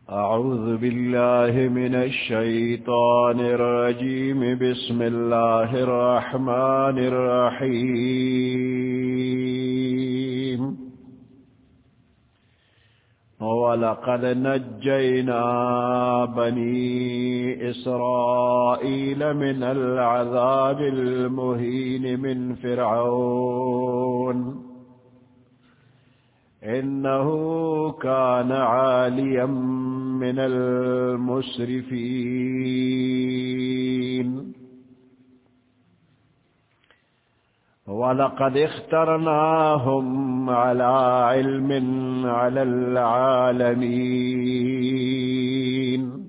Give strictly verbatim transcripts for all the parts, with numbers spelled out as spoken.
أعوذ بالله من الشيطان الرجيم بسم الله الرحمن الرحيم ولقد نجينا بني إسرائيل من العذاب المهين من فرعون إنه كان عاليا من المسرفين ولقد اخترناهم على علم على العالمين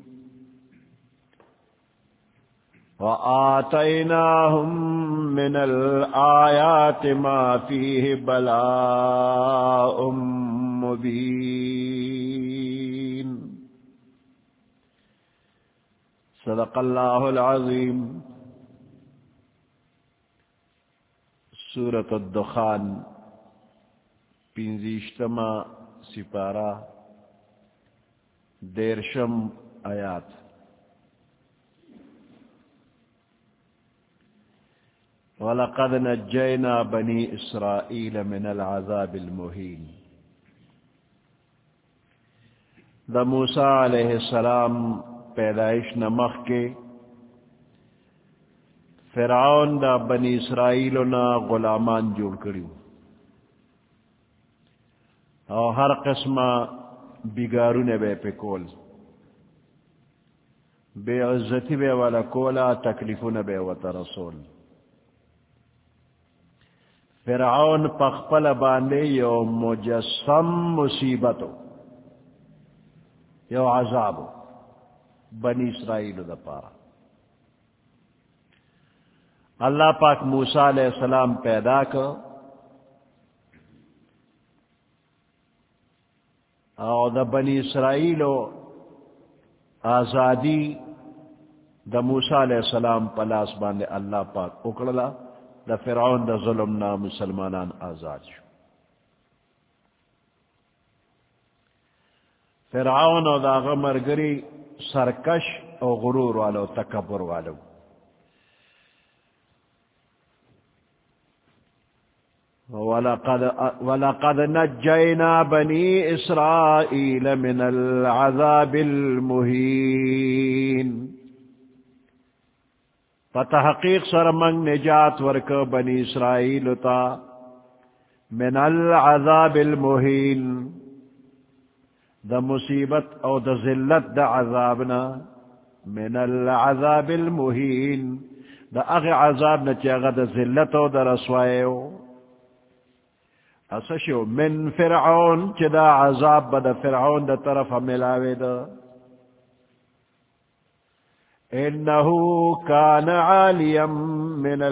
وآتيناهم من الآيات ما فيه بلاء مبين صدق الله العظيم. سورة الدخان پینزیشتما سپارہ دیرشم آیات. وَلَقَدْ نَجَّيْنَا بَنِي إِسْرَائِيلَ مِنَ الْعَذَابِ الْمُهِينِ. دا موسیٰ علیہ السلام پیدائش نمخ کے فرعون دا بنی اسرائیلنا غلامان جوڑ کریو اور ہر قسم بگارو نے بے پکول بے عزتی بے والا کولا تکلیفو نے بے وطا رسول. فرعون پخپل باندے یو مجسم مصیبتو یو عذابو بنی اسرائیل دا پارا. اللہ پاک موسیٰ علیہ السلام پیدا کر اور دا بنی اسرائیل آزادی دا موسیٰ علیہ السلام پلاس باندے اللہ پاک اکڑلا. دا فرعون دا ظلم نا مسلمانان آزاد شو. فرعون او دا غمرگری سرکش او غرور والو تکبر والو. وَلَقَدْ, وَلَقَدْ نَجَّيْنَا بَنِي إِسْرَائِيلَ مِنَ الْعَذَابِ الْمُهِينِ. فتحقیق سرمنگ نجات ورک بنی اسرائیل تا من العذاب المہین دا مصیبت او دا ذلت دا عذابنا من العذاب المہین دا اغ عذابنا چاگا دا ذلت او دا رسوائیو اسشو من فرعون چا دا عذاب با دا فرعون دا طرف ملاوی دا انہو کان عالیا من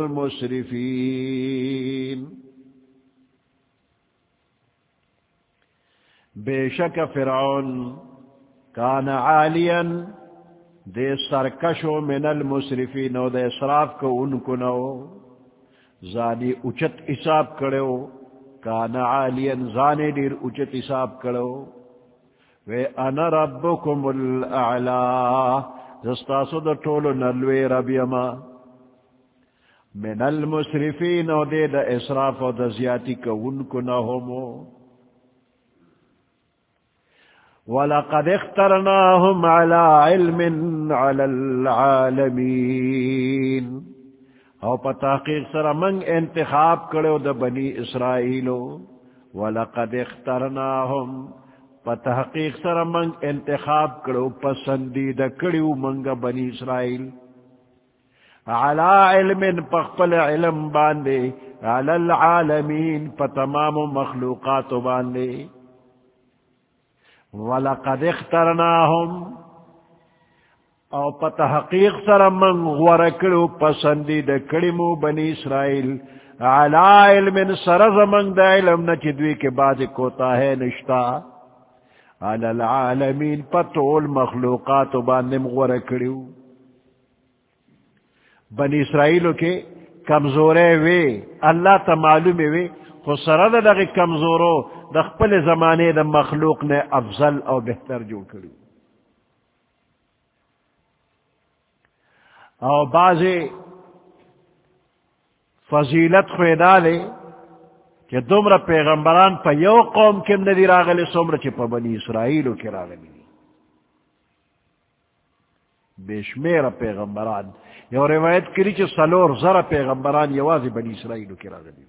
المسرفین. بے شک فرعون کان عالیا دے سرکشو من المسرفین و دے اسراف کو ان کو نو زانی اچت حساب کرو. کان عالیا زانی دیر اچت حساب کرو. وے انا ربکم الاعلا زستاسو دا طولو نلوی رب یما من المسرفین و دے دا اسراف و دا زیادی کا انکو نہمو. وَلَقَدْ اخْتَرْنَاهُمْ عَلَى عِلْمٍ عَلَى الْعَالَمِينَ. او پا تحقیق سر منگ انتخاب کرو دا بنی اسرائیلو. وَلَقَدْ اخْتَرْنَاهُمْ تحقیق سر منگ انتخاب کرو پسندیدہ کریو منگا بنی اسرائیل علا علم پخپل علم باندے علی العالمین پا تمام مخلوقات باندے. وَلَقَدْ اخْتَرْنَاهُمْ او پا تحقیق سر منگ غورکڑو پسندیدہ کریمو بنی اسرائیل علا علم سرز منگ دا علم نچدوی کے بعد کوتا ہے نشتا علی العالمین پتول مخلوقات باندم غورکڑیو. بنی اسرائیلو کے کمزورے وے اللہ تا معلوم وے خو سرد دغی کمزورو دخپل زمانے دا مخلوق نے افضل او بہتر جو کری. او بازی فضیلت خویدا لے کہ دمر پیغمبران پا یو قوم کم ندی راغلی سمر چی پا بنی اسرائیلو کی راغلی بیشمیر پیغمبران یو روایت کری چی سلور زر پیغمبران یوازی بنی اسرائیلو کی راغلی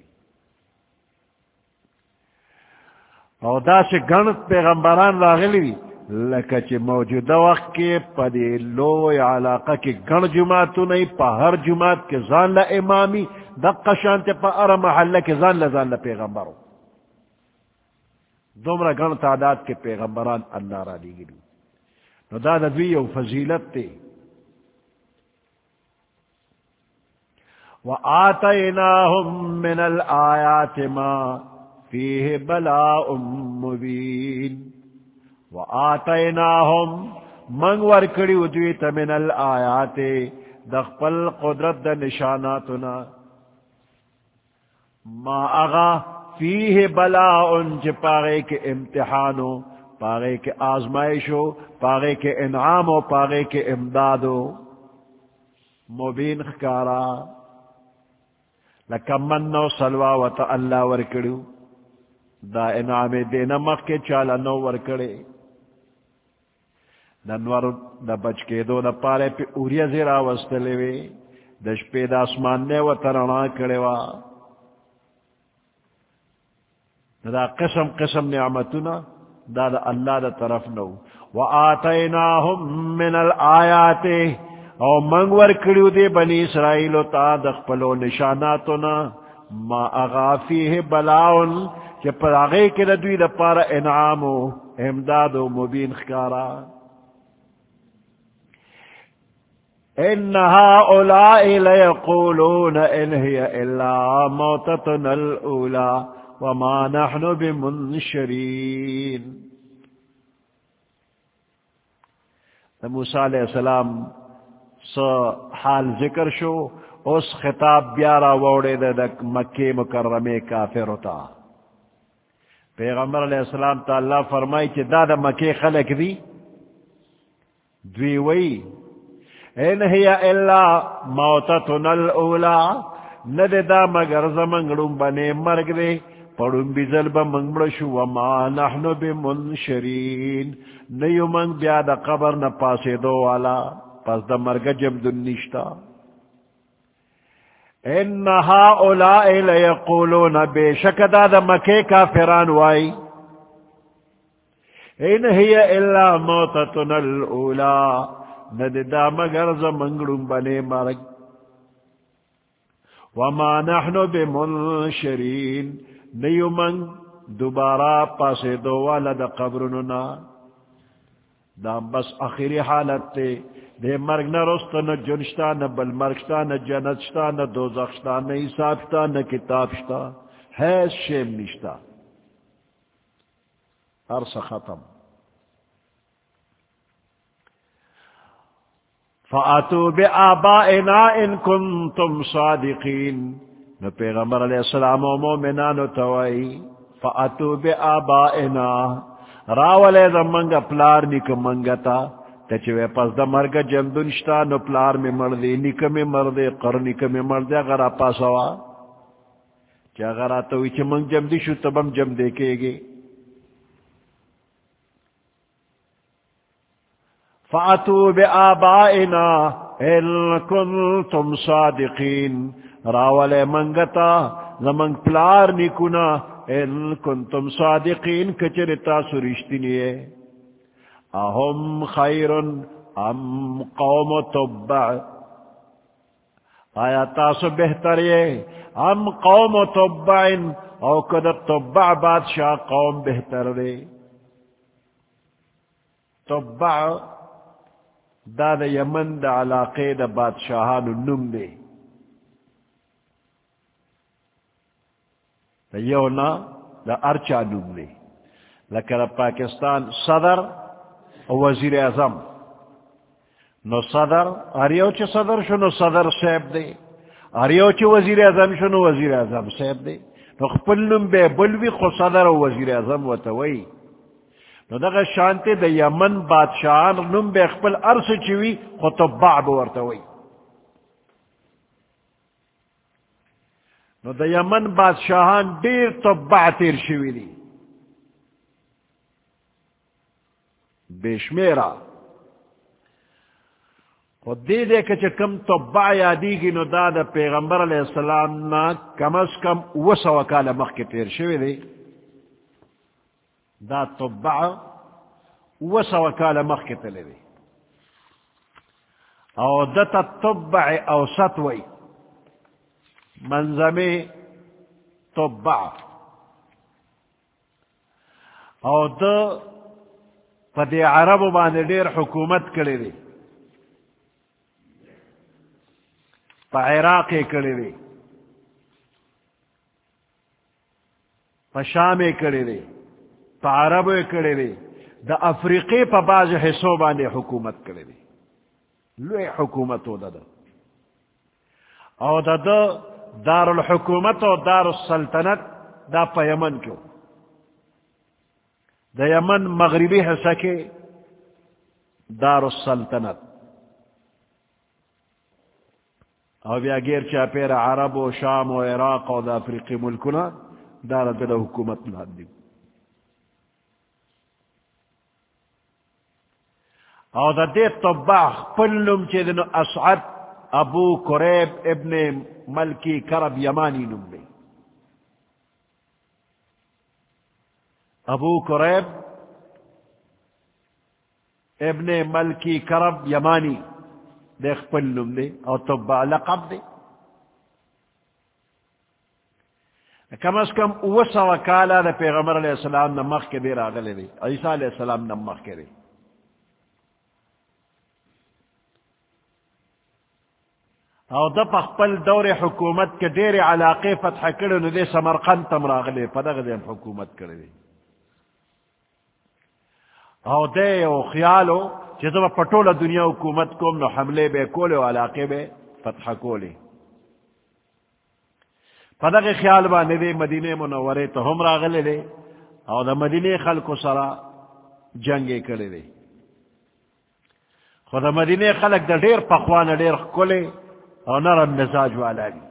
او دا سے گنت پیغمبران راغلی دی لکہ چی موجودہ وقت کے پا دی لو علاقہ کی گن جماعتو نہیں پا ہر جماعت کے زان لا امامی دقا شانتے پا ار محلہ کے زان لا زان لا پیغمبرو دومرا گن تعداد کے پیغمبران اللہ را دی گلو نو دا دا دوی یو فضیلت تے وآتیناہم من الآیات ما فیہ بلاء مبین وآتیناہم منگ ورکڑی ادویت من الآیات دخپل قدرت دا نشاناتنا ما اغا فیہ بلاء چی پاگے کے امتحانو پاگے کے آزمائشو پاگے کے انعامو پاگے کے امدادو مبین خکارا لکم منو سلوا وطا اللہ ورکڑیو دا انعام دینا مخ کے چالا نو ورکڑے ننور دا بچ کے دو دا پارے پی اوریا زیرا وستلے وے دش پی دا اسمان نے و ترنا کرے وا دا قسم قسم نعمتنا دا دا اللہ دا طرف نو وآتیناہم من الآیات او منگور کڑیو دے بنی اسرائیلو تا دخپلو نشاناتنا ما اغافیہ بلاؤن کہ پر آگے کے ندوی دا پارا انعامو امدادو مبین خکارا ان هؤلاء ليقولون ان هي الا موتتنا الاولى وما نحن بمنشرين. موسیٰ علیہ السلام سو حال ذکر شو اس خطاب بیارا ووڑے دا مکہ مکرمے کافر ہوتا. پیغمبر علیہ السلام تا اللہ فرمائی کہ دا دا مکہ خلق دی دوی وی ان ہی الا موتتنا الاولا ند دا مگر زمنگڑوں بنے مرگ دے پڑوں بزل بمنگڑشو وما نحن بمنشرین نیو منگ بیا دا قبر نپاسے دو والا پس دا مرگ جمدن نشتا. ان هؤلاء ليقولون بے شک دا دا مکے کافران وائی ان ہی الا موتتنا الاولا ند دا مگر زمنگڑوں بنے مرگ وما نحن بمنشرین نیو من دوبارہ پاسے دو والا دا قبرننا. دا بس آخری حالت تے دے مرگ نہ رستا نہ جنشتا نہ بل مرگشتا نہ جنتشتا نہ دوزخشتا نہ حسابشتا نہ کتابشتا حیث شیم نشتا عرص ختم. فَأَتُوا بِآبَائِنَا إِن كُنتُمْ صَادِقِينَ. نو پیغمبر علیہ السلام و مومنانو توائی فَأَتُوا بِآبَائِنَا راولے دا منگا پلار نک منگتا تچوے پس دا مرگا جمدنشتا نو پلار میں مردی نک میں مردی قر نک میں مردی اگر آپا سوا چا اگر آتوی چا منگ جمدی شو تبم جم دیکھے گے. فَأَتُوا بِآبَائِنَا إِن كُنتُمْ صَادِقِينَ راولے منگتا زمنگ پلار نکونا ان کنتم صادقین کچرتا سرشتنیے. اہم خیر ام قوم تبع آیا تاسو بہتر یہ ام قوم تبع او کد تبع بادشاہ قوم بہتر دے. تبع دا دا یمن دا علاقے دا بادشاہانو نم دے دا یونا دا ارچا نم دے لکر پاکستان صدر و وزیر اعظم نو صدر اریو چی صدر شو نو صدر سیب دے اریو چی وزیر اعظم شو نو وزیر اعظم سیب دے نو خپل نم بے بلوی خو صدر و وزیر اعظم و توئی نو دا شانتے دا یمن بادشاہان نم بے خپل ارس چوی خو تبع بورتوئی نو دا یمن بادشاہان دیر طبع تیر شوی دی بیشمیرا خود دی دے کہ کم طبع یادی گی نو دا دا پیغمبر علیہ السلام نا کم از کم وسا وکال مخ کے تیر شوی دی دا طبع وسا وکال مخ کے تلے دی او دتا طبع اوسط وی منظمی طبع او دا پدی عرب باندې ډیر حکومت کړی دی په عراق یې کړی دی په شام یې کړی دی په عربو یې کړی دی د افریقې په بعض حصو باندې حکومت کړی دی لوی حکومت و دا دا او دا دا دار الحکومت و دار السلطنت دا پا یمن کیو دا یمن مغربی حصہ کے دار السلطنت او بیا گیر چاپیر عرب و شام و عراق و دا افریقی ملکنا دار دا حکومت لحد او دا دے طباخ پلنم چی دنو اسعد ابو قریب ابن ملکی کرب یمانی نم دے ابو قریب ابن ملکی کرب یمانی دیکھ پلنم دے او طباخ لقب دے کم از کم اوسا وکالا دا پیغمبر علیہ السلام نمخ کے دے راغلے دے عیسیٰ علیہ السلام نمخ کے دے او دا پخپل دور حکومت کے دیر علاقے فتح کرے نو دے سمرقند تم راغلے پدغ دے حکومت کرے دے او دے او خیالو چیزا پٹولا دنیا حکومت کوم نو حملے بے کولے و علاقے بے فتح کولے پدغ خیال بانے دے مدینہ منورے تو ہم راغلے دے او دا مدینہ خلق سرا جنگے کرے دے خود مدینہ خلق دا دیر پخوان دیر کولے اور نرم مزاج والا دی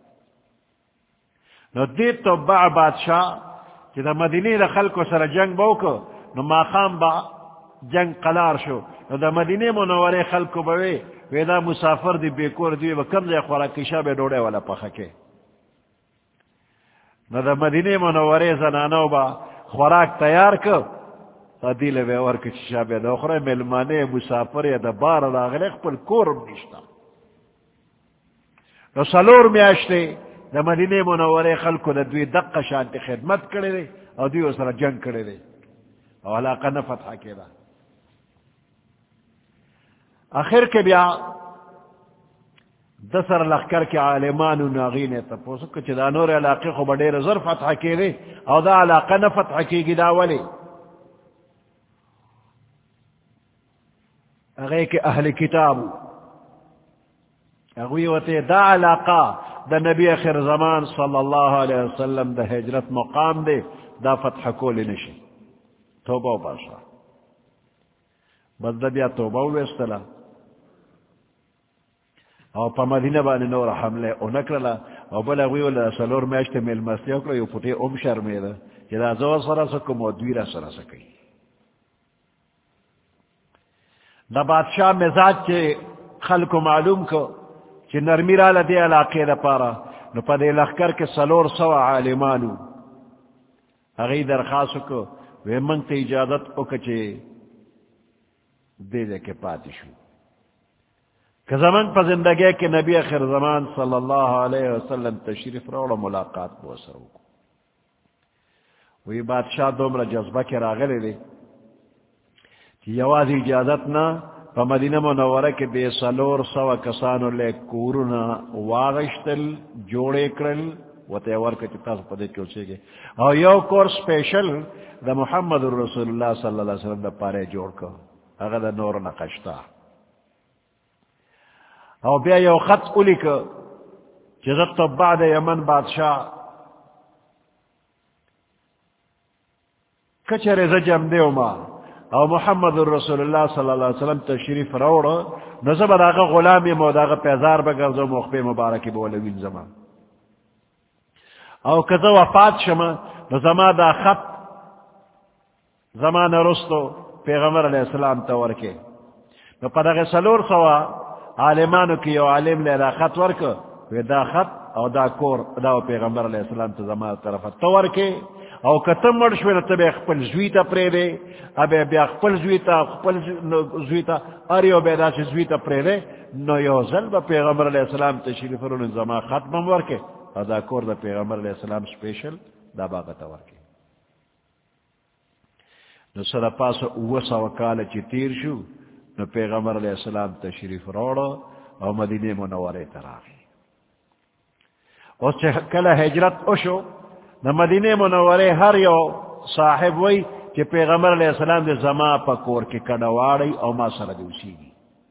نو دیت تو با بادشاہ کہ دا مدینی دا خلق سر جنگ باوکو نو ما خام با جنگ قلار شو نو دا مدینی منورے خلق باوے ویدا مسافر دی بیکور دی و کم دے خورا کشا بے ڈوڑے والا پخکے نو دا مدینی منورے زنانو با خوراک تیار کر تا دیل بے ور کشا بے دا خورا ملمانے مسافر یا دا بار دا غلق پر کورم نشتا نو سلور میاشتے دا مدینہ منورے خلقو دا دوی دقا شانتی خدمت کرے دے او دوی اسرا جنگ کرے دے او علاقہ نفتحہ کے دا آخر کے بیا دسر لخکر کے عالمانو ناغین تپوسو کچھ دا نور علاقے خو بڑے رزر فتحہ کے دے او دا علاقہ نفتحہ کی گی دا ولی اگے کہ اہل کتابو اگوی وتے دا علاقہ دا نبی آخر زمان صلی اللہ علیہ وسلم دا ہجرت مقام دے دا فتح کولی نشی توبہ و باشا بس دا بیا توبہ و استلا او پا مدینہ بانی نور حملے او نکرلا او بل اگوی والا سلور میشت میل مسلی اکلا یو پوٹے ام شرمی دا جدا زور سرا سکم و دویرہ سرا سکی دا بادشاہ مزاج چے خلق معلوم کو چی نرمی را لدے علاقے دا پارا نو پا دے لخکر کے سلور سو عالمانو اگئی درخواستو کو وی منگ تے اجازت او کچے دے دے کے پاتی شو کہ زمان پا زندگی کے نبی آخر زمان صلی اللہ علیہ وسلم تشریف روڑا ملاقات بوسرو کو وی بادشاہ دومرا جذبہ کے راغلے دے چی یوازی اجازت نا پا مدینہ منورہ کے بے سلور سوا کسانو لے کورونا واغشتل جوڑے کرل و تیور کچھ تاس پدے چوچے گے او یو کور سپیشل دا محمد رسول اللہ صلی اللہ علیہ وسلم دا پارے جوڑ کر اگر دا نور نقشتا او بیا یو خط اولی کر جزت تو بعد یمن بادشاہ کچھ رزجم دیو ما او محمد رسول اللہ صلی اللہ علیہ وسلم تشریف روڑا نظب داغا غلامی مو داغا پیزار بگرزو مخبی مبارکی بولوین زمان او کزا وفات شما نو زما دا خط زمان رستو پیغمبر علیہ السلام تورکے نو پدغ سلور سوا عالمانو کی یو عالم لے دا خط ورکو وی دا خط او دا کور دا پیغمبر علیہ السلام تا زمان طرف تورکے او کتم مرشوی نتا بے خپل زویتا پریدے ابے بے خپل زویتا خپل زویتا اریو بے دا سی زویتا پریدے نو یو ظل با پیغمبر علیہ السلام تشریف رون زمان خط ممورکے او دا کور دا پیغمبر علیہ السلام سپیشل دا باغ تورکے نو سر پاس اوسا وکال چی تیر شو نو پیغمبر علیہ السلام تشریف روڑو او مدینہ منورے تراغی اس کل ہجرت issue know Medina منورے Hare you صاحب وی کہ پیغمبر علیہ السلام دے زما پا کور کے کڑواڑی او ما سر دوسی گی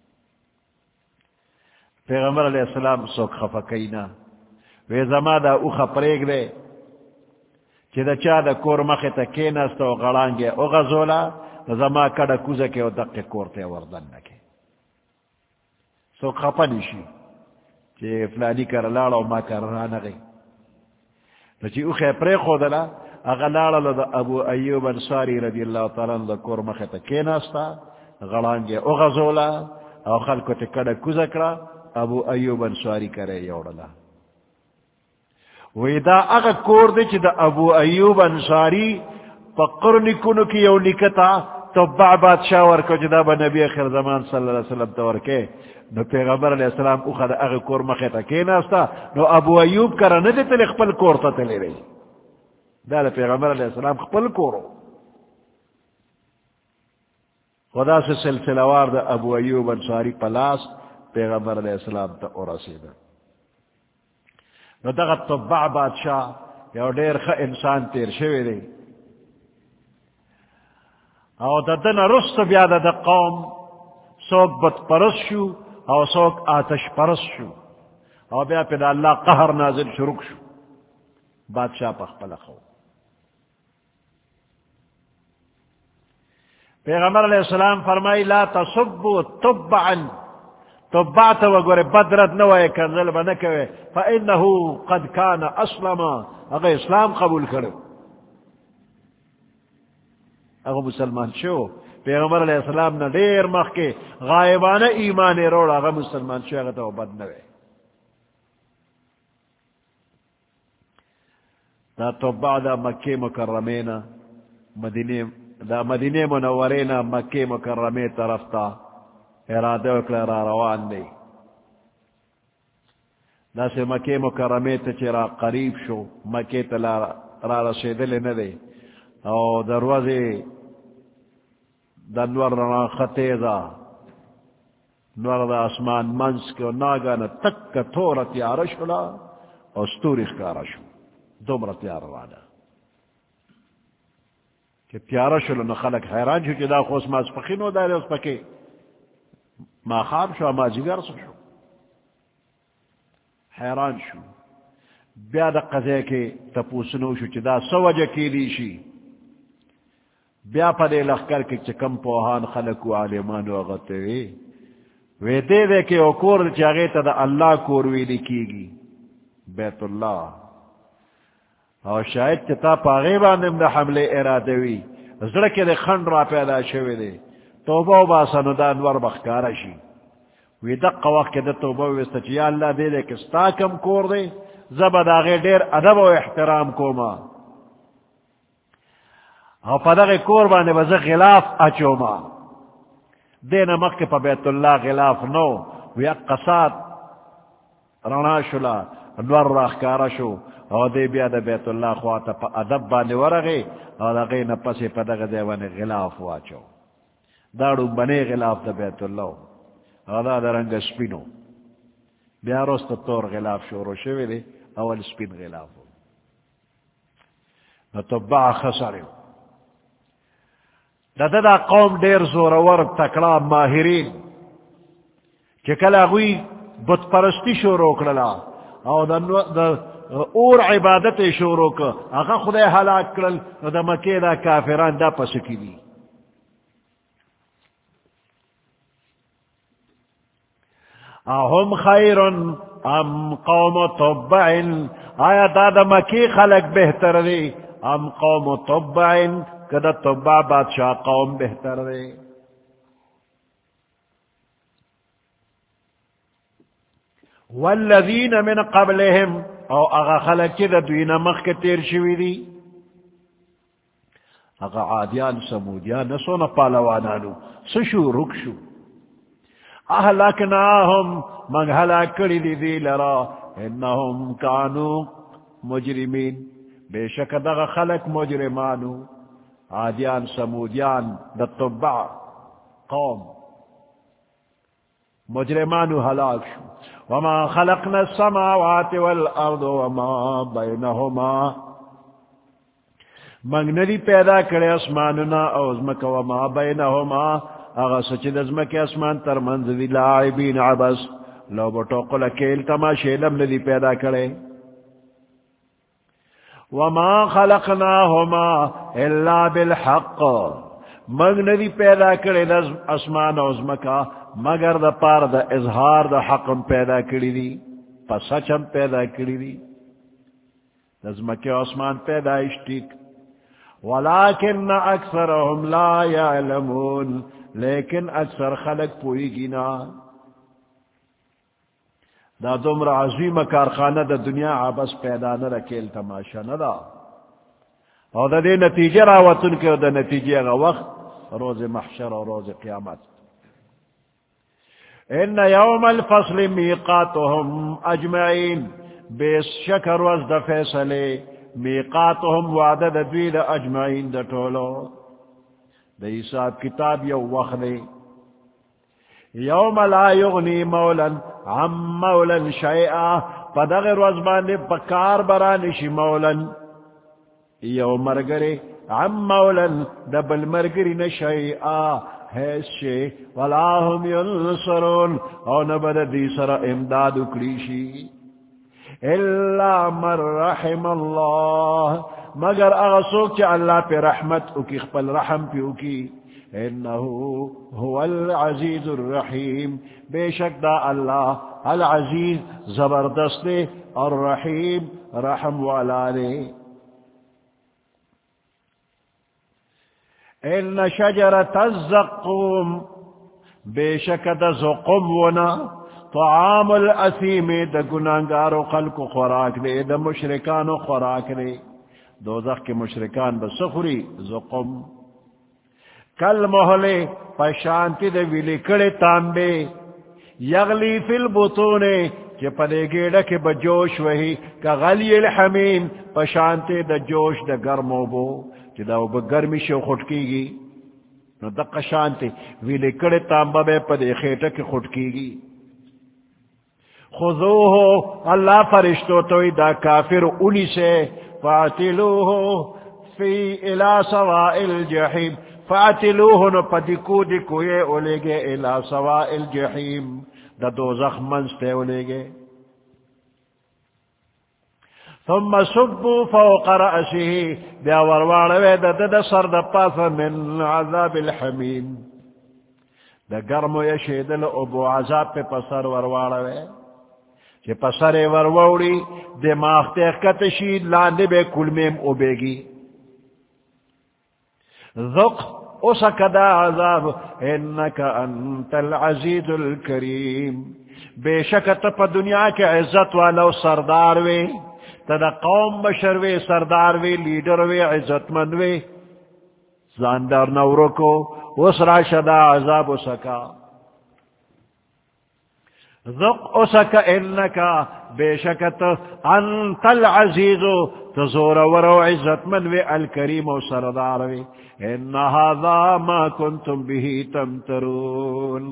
پیغمبر علیہ السلام سوک خفقینا وی زما دا اوخا پریگ دے چی دا چا دا کور مخی تا کینستا و غلانگی او غزولا زما کڑا کوزا کے او دقی کور تے وردن نکے سو خپا نیشی چی فلانی کر لالا و ما کر رانگی چی اوخی پری خودلا اگا لالا دا ابو ایوب انصاری رضی اللہ تعالیٰ دا کور مخی تا کینستا غلانگی او غزولا او خلکو تے کڑا کوزا کرا ابو ایوب انصاری کرے یوڑلا وی دا اگا کور دے چی دا ابو ایوب انصاری پا قرنی کنو کی یو نکتا تو با بادشاہ ورکو چی دا با نبی اخر زمان صلی اللہ علیہ وسلم تورکے نو پیغمبر علیہ السلام اوخا دا اگا کور مخیطا کیناستا نو ابو ایوب کرا ندی تلی خپل کور تا تلی رئی دا دا پیغمبر علیہ السلام خپل کورو خدا سے سلسلوار دا ابو ایوب انصاری پلاس پیغمبر علیہ السلام تا ارسی دا نو دغت طبع بادشاہ یو دیر خ انسان تیر شوی دی او دا دن رست بیا دا دا قوم سوک بت پرس شو او سوک آتش پرس شو او بیا پی دا اللہ قہر نازل شروع شو بادشاہ پخ پلخو پیغمبر علیہ السلام فرمائی لا تصبو طبعا طبعت وگوری بدرد نوائے کنزل بنکوے فإنہو قد کان اسلما اگر اسلام قبول کرو اگر مسلمان شو پیغمبر علیہ السلام نا دیر مخ کے غائبانہ ایمان روڑ اگر مسلمان شو اگر تو بد نوے دا طبع دا مکی مکرمینا مدینہ دا مدینہ منورینا مکی مکرمی طرف تا ارادہ وکلا را روان دی دا سے مکی مکرمی تا چرا قریب شو مکی تا را رسیدل ندی او دروازی دا نور رنا خطیزا نور دا اسمان منس کے ناگانا تک تورا تیارا شولا او ستوری خکارا شو دومرا تیارا رانا کہ تیارا شولا نخلق حیران شو کہ دا خوص ماز پخینو داری اس پکی ما خواب شو ما جگر سو شو حیران شو بیا دا قضے کے تپوسنو شو چی دا سو وجہ کی لیشی بیا پا دے لخکر کے چکم پوہان خلقو عالمانو اغتوی وی دے دے کے او کور دے چاگے تا دا اللہ کوروی لکی گی بیت اللہ او شاید چتا پا غیباندم دا حملے ارادوی زرکی دے خند را پیدا شوی دے توبہ و باسنو دا انور بخکارا شی وی دقا وقت کے دا توبہ ویستا چی یا اللہ دے دے کستا کم کور دے زبد آغی دیر ادب و احترام کو ما او پا دا غی کور بانے بزا غلاف اچو ما دین مخ پا بیت اللہ غلاف نو وی اقصاد رنا شلا انور راخکارا شو او دے بیا دا بیت اللہ خواتا پا ادب بانے ورغی او دا غی نپسی پا دا غی وانے غلاف واچو داڑو بنے غلاف دا بیت اللہ او دا دا رنگ سپینو بیا روست تور غلاف شورو شوی دے اول سپین غلافو نتبع خسریو دا دا دا قوم دیر زورور تکڑا ماہرین چکل اگوی بت پرستی شورو کرلا او دا, دا اور عبادت شورو کر اگا خدای حلاک کرل دا مکی دا کافران دا پسکی دی اہم خیرن ام قوم تبع آیا دادا مکی خلق بہتر دی ام قوم تبع کدا تبع بادشاہ قوم بہتر دی والذین من قبلهم او اغا خلق کی دا دوین مخ کے تیر شوی دی اغا عادیان سمودیان نسونا پالوانانو سشو رکشو اہلکناہم منگ ہلاک کری دی دی لرا انہم کانو مجرمین بے شک دا خلق مجرمانو عادیان سمودیان دا تبع قوم مجرمانو ہلاک شو وما خلقنا السماوات والارض وما بینہما منگ ندی پیدا کرے اسماننا او ازمک وما بینہما اغا سچد ازمک اسمان تر منزدی لاعبین عبس لو بٹو قل کیل تماشی لم ندی پیدا کرے وما خلقناہما الا بالحق منگ ندی پیدا کرے اسمان او ازمکا مگر دا پار دا اظہار دا حقم پیدا کری دی پا سچم پیدا کری دی نظمکی عثمان پیدا اشتیک ولیکن اکثرهم لا یعلمون لیکن اکثر خلق پوئی گینا دا دمر عظیم کارخانہ دا دنیا عبس پیدا نہ رکیل تماشا ندا اور دا دے نتیجہ راوتن کے دا نتیجہ اگا وقت روز محشر اور روز قیامت ان یوم الفصل میقاتهم اجمعین بے شکر وز دا فیصلے میقاتهم وعدد دویل اجمعین دا طولو دا حساب کتاب یو وقت یوم لا یغنی مولا عم مولا شیئا پدغر وزبان بکار برانشی مولا یو مرگری عم مولا دبل مرگری نشیئا حیث ولا هم ینصرون او نبد دی سر امداد اکلیشی الا من رحم اللہ مگر اغسوک چا اللہ پہ رحمت اکی خپل رحم پہ اکی انہو هو العزیز الرحیم بے شک دا اللہ العزیز زبردست اور رحیم رحم والا نے ان شجرت الزقوم بے شک دا زقوم ونا طعام الاسیم دا گناہگارو خلق خوراک دے دا مشرکانو خوراک دے دوزخ کے مشرکان بسخری زقوم کل محلے پشانتی دا ویلی کڑے تانبے یغلی فی البطونے کہ پدے گیڑا کے بجوش وہی کا غلی الحمیم پشانتی دا جوش دا گرمو بو چدا وہ گرمی شو خٹکی گی نو دقا شانتی ویلے کڑے تانبا بے پدے خیٹا کی خٹکی گی خذوہو اللہ فرشتو توی دا کافر انہی سے فاتلوہو فی الى سواء الجحیم فاتلوہو نو پدکو دکو یہ اولے گے الى سواء الجحیم دا دوزخ منستے اولے گے ثم صبوا فوق رأسه بیا ورواڑوے دا دا سر دا پاسا من عذاب الحمیم دا گرمو یشیدل ابو عذاب پہ پسر ورواڑوے چی پسر ورواڑی دماغ تیخکتشی لاندے بے کلمیم اوبے گی ذق اسک دا عذاب انکا انت العزیز الکریم بے شکت پا دنیا کے عزت والو سردار وے تدا قوم بشر وے سردار وے لیڈر وے عزت مند وے زاندار نورو کو اسرا شدا عذاب اسکا ذق اسکا انکا بے شکت انت العزیزو تزور ورو عزت مند وے الکریم و سردار وے ان هذا ما کنتم به تمترون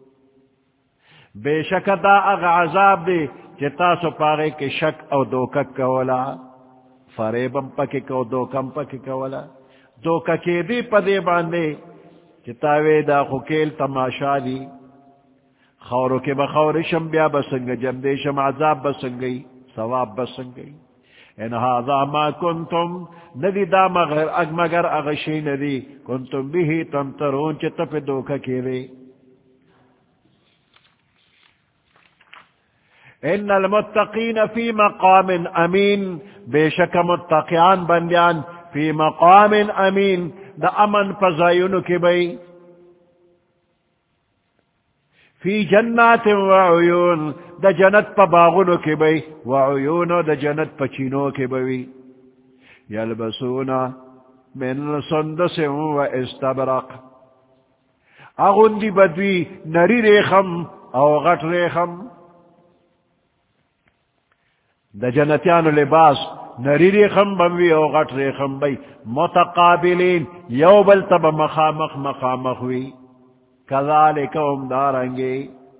بے شکتا اغ عذاب دے چتا سو پاگے کے شک او دوکک کولا فریبم پکی کو دوکم پکی کولا دوککی دی پدے باندے چتاوے دا خوکیل تماشا دی خورو کے بخورشم بیا بسنگ جمدیشم عذاب بسنگئی ثواب بسنگئی ان هذا ما کنتم ندی دا مگر اگ مگر اغشی ندی کنتم بھی تمترون چتا پہ دوککی دی ان المتقین فی مقام امین، بے شک متقیان بندیان فی مقام امین دا امن فضائن کی بئی، فی جنات وعیون دا جنت پا باغنو کی بئی، وعیون دا جنت پا چینو کی بئی، یلبسون من سندس و استبرق، اغندی بدوی نری ریخم او غٹ ریخم، دا جنتیانو لباس نری ریخم بموی او غٹ ریخم بی، متقابلین یو بلتب مخامخ مخامخ وی، کذالک ام دارنگی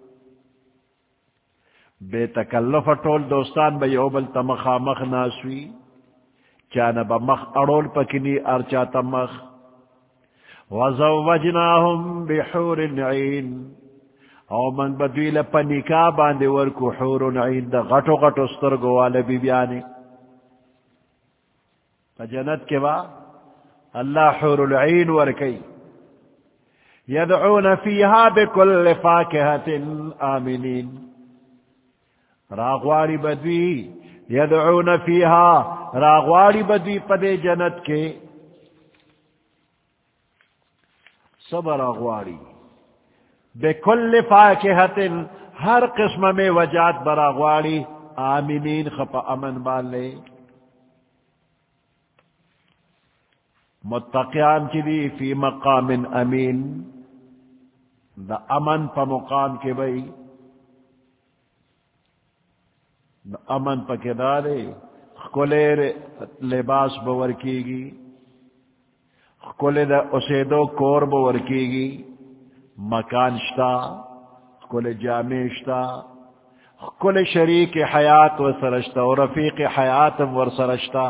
بے تکلف طول دوستان بی یو بلتا مخامخ ناسوی، چانا با مخ اڑول پکنی ارچاتا مخ، وزوجناهم بحور عین، او من بدویل پا نکاح باندے ورکو حور عین دا غٹو غٹو سترگو والا بی بیانے، پا جنت کے با اللہ حور العین ورکی، یدعون فیہا بکل فاکہت آمنین، راغواری بدوی یدعون فیہا راغواری بدوی پدے جنت کے، سب راغواری بکل فاکہت ہر قسم میں وجات براغواری، آمنین خپا امن بالے، متقیان کی دی فی مقام امین دا امن پا مقام کے بئی، دا امن پا کے دارے خکلے لباس بور کی گی، خکلے دا اسیدو کور بور کی گی، مکان شتا، خکلے جامع شتا، خکلے شریک حیات و سرشتا و رفیق حیات ور سرشتا،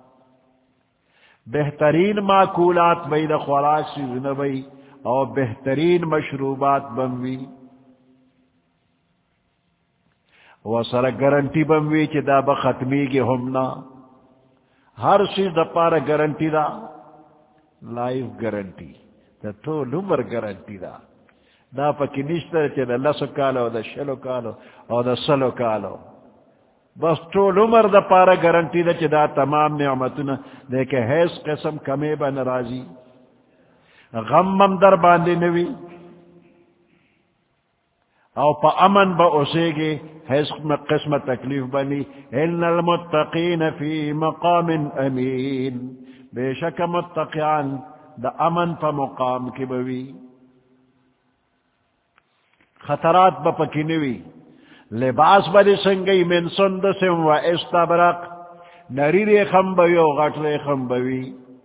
بہترین معقولات بئی دا خوراک سیزن بئی، اور بہترین مشروبات بموی، وہ سر گارنٹی بموی چی دا بختمی کی ہمنا، ہر چیز دا پارا گارنٹی دا، لائف گارنٹی دا تو نمبر گارنٹی دا، دا پکی نشتر چی دا لسو کالو دا شلو کالو اور دا سلو کالو، بس تو نمبر دا پارا گارنٹی دا چی دا تمام نعمتنا دیکھے حیث قسم کمی با نرازی، غمم در باندے نوی، او پا امن با اسے گے حیث قسم تکلیف بنی، ان المتقین فی مقام امین، بے شک متقیان دا امن پا مقام کی بوی، خطرات با پکی نوی، لباس بلی سنگی من سندس و استبرق، نری ریخم بوی و غٹ ریخم بوی،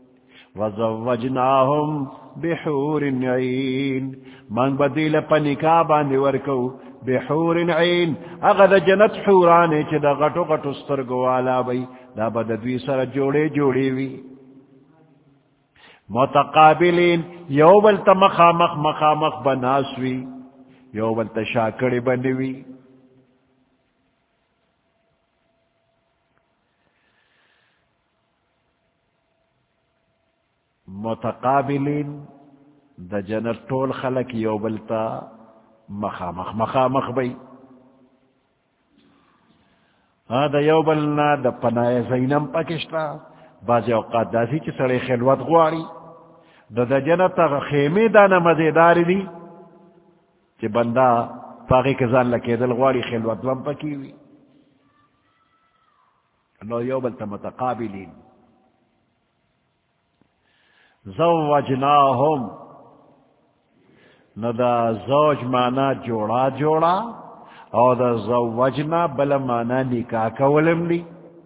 وزوجناهم بحور عین، من بدیل پا نکاح باندے ورکو بحور عین، اغد جنت حورانے چی دا غٹو غٹو سترگو والا بی، دا بددوی سر جوڑے جوڑے وی، متقابلین یو بلتا مخامخ مخامخ بناسوی، یو بلتا شاکڑی بنوی، متقابلین دا جنت طول خلق یو بلتا مخامخ مخامخ بی، دا یو بلنا دا پناہ زینم پاکشتا، بعضی اوقات داسی چی سڑے خلوت غواری، دا دا جنت خیمے دانا مزیداری دی چی بندہ پاکی کزان لکی دل غواری خلوت وم پکیوی، نو یو بلتا متقابلین، زوجناہم نو دا زوج مانا جوڑا جوڑا، اور دا زوجنا بلا مانا نکاح کولم لی،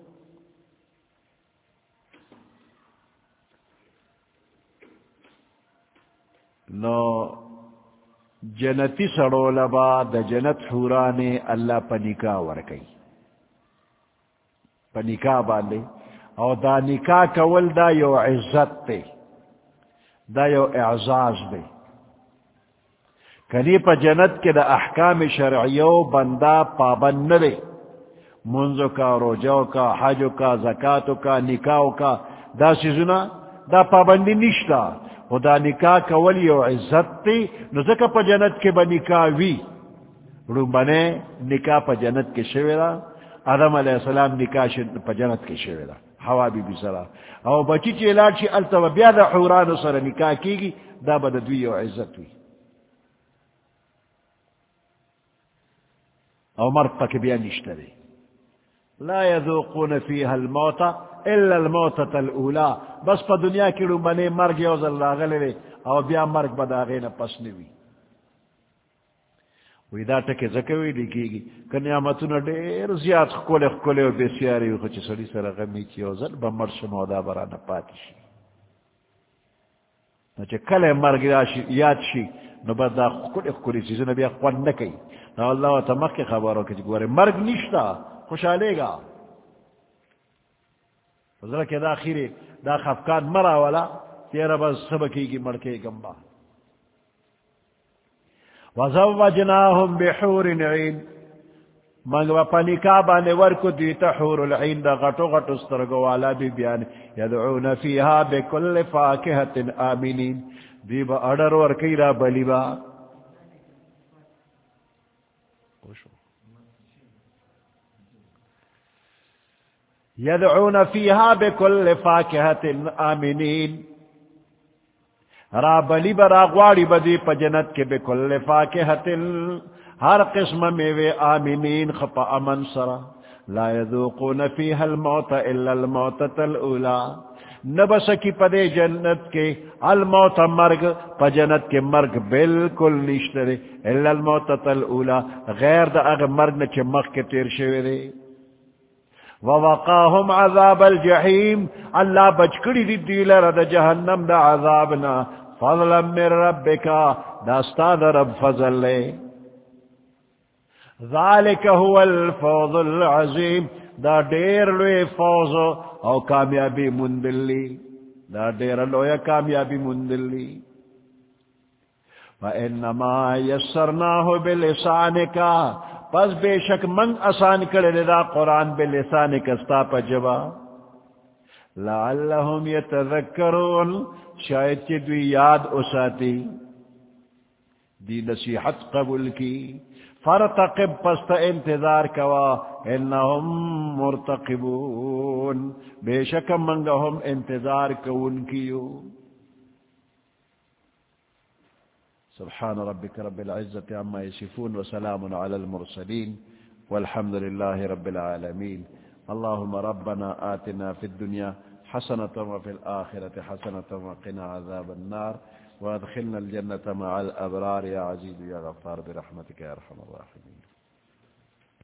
نو جنتی سڑو لبا دا جنت حورانے اللہ پا نکاح ورکی، پا نکاح باندے، اور دا نکاح کول دا یو عزت تے، دا یو اعزاز دے، کنی پا جنت کے دا احکام شرعیو بندہ پابند نہ دے، منزو کا، روجو کا، حجو کا، زکاتو کا، نکاحو کا، دا سیزنا دا پابندی نشتا، و دا نکاح کول یو عزت تے، نو زکا پا جنت کے با نکاح وی، رومبنے نکاح پا جنت کے شویرا آدم علیہ السلام نکاح پا جنت کے شویرا حوا بی بی سرا او بچی چی علاج چی التوا بیاد حوران سر نکاح کی گی دا بددوی و عزت وی او مرد پاک بیا نشترے لا يذوقون فيها الموت الا الموتة الاولى بس پا دنیا کی رومبنے مرگ یوز اللہ غلے او بیا مرگ بداغین پس نوی وی دا ٹکے زکوی لگی گی کہ نعمتونا دیر زیاد خکولے خکولے و بیسیاری وی خوچی سلی سر غمی چی وزل بمرش مودا برانا پاتی شی نوچے کلے مرگ یاد شی نو بعد دا خکولے خکولے چیزو نبی اخوان نکی نو اللہ و تمک خبرو کچھ گوارے مرگ نشتا خوشحالے گا وزر کے دا خیرے دا خفکان مرا والا تیرا بس سبکی گی مڑکے گمبا وزوجناهم بحور عین منگوا پنکا بانے ورکو دیتا حور العین دا غٹو غٹو سترگو والا بی بیان یدعون فیہا بکل فاکہت آمینین دیبا اڈر ورکی را بلیبا یدعون فیہا بکل فاکہت آمینین را بلی برا غواری بدی پا جنت کے بکل فاکہت ہر قسم میوے آمینین خپا امن سرا لا يذوقون فیہا الموت الا الموتة الاولا نبسکی پدے جنت کے الموت مرگ پا جنت کے مرگ بالکل نشترے الا الموتة الاولا غیر دا اغ مرگ نچے مخ کے تیر شوئے دے ووقاهم عذاب الجحیم اللہ بچکڑی دی دیلر دا جہنم دا عذابنا فضلا من ربکا داستا دا رب فضل لے ذالک هو الفوض العظیم دا دیر لوی فوض او کامیابی مندلی دا دیر لوی کامیابی مندلی وَإِنَّمَا يَسَّرْنَاهُ بِلِسَانِكَ پس بے شک من آسان کرے دا قرآن بلسانک استا پا جبا لعلہم یتذکرون شاید چی دوی یاد اساتی دی نصیحت قبول کی فرتقب پست انتظار کوا انہم مرتقبون بے شک منگہم انتظار کون کیو سبحان ربك رب العزة عما يصفون وسلام على المرسلين والحمد لله رب العالمين اللهم ربنا آتنا في الدنيا حسنة وفي الآخرة حسنة وقنا عذاب النار وادخلنا الجنة مع الأبرار يا عزيز يا غفار برحمتك يا أرحم الراحمين.